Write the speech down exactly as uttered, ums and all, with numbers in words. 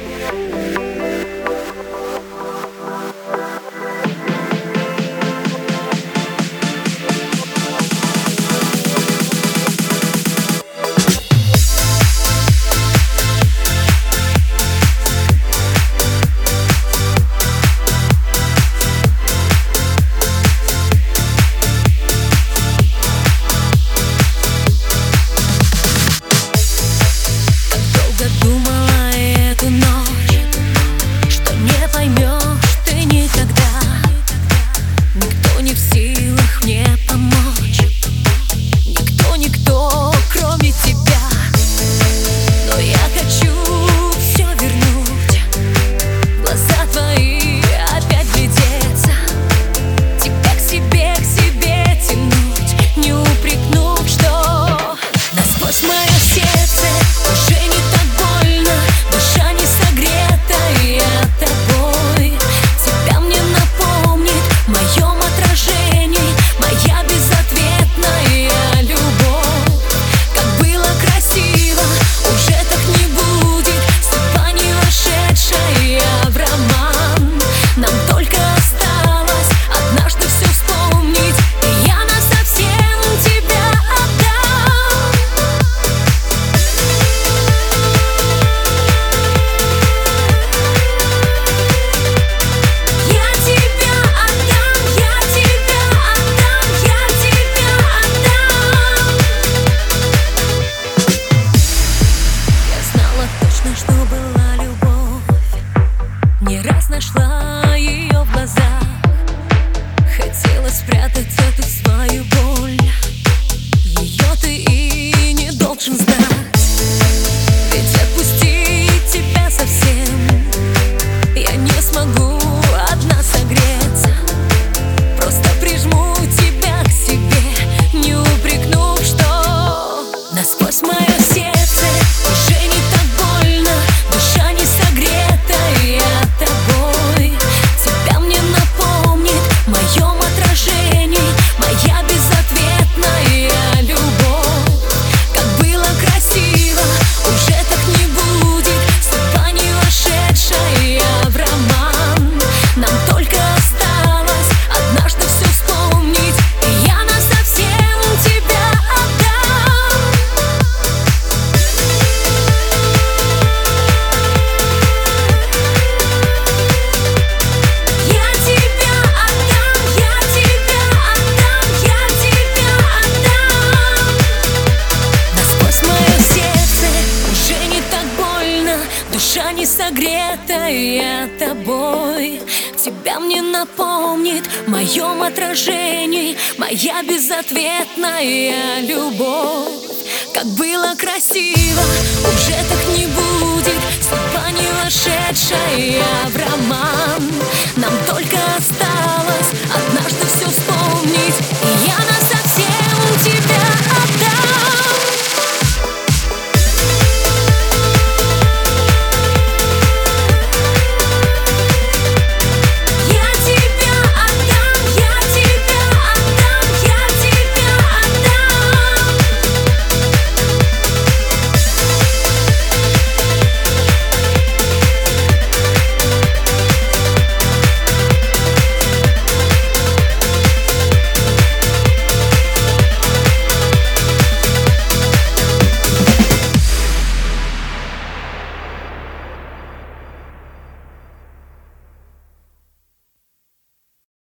Нашла ее в глазах, хотела спрятать эту свою боль. Ее ты и не должен знать, ведь отпустить тебя совсем я не смогу одна согреться. Просто прижму тебя к себе, не упрекнув, что насквозь мое сердце уже не так больно, душа не согрета, и я тобой. Тебя мне напомнит в моем отражении моя безответная любовь. Как было красиво, уже так не будет, судьба не вошедшая в роман. Нам только осталось однажды все вспомнить, и я насовсем тебя отдам. Я тебя отдам, я тебя отдам, я тебя отдам. Насквозь мое сердце уже не так больно, душа не согрета, я тобой. Тебя мне напомнит в моем отражении моя безответная любовь. Как было красиво, уже так не будет, судьба не вошедшая в роман. Нам только осталось однажды все вспомнить,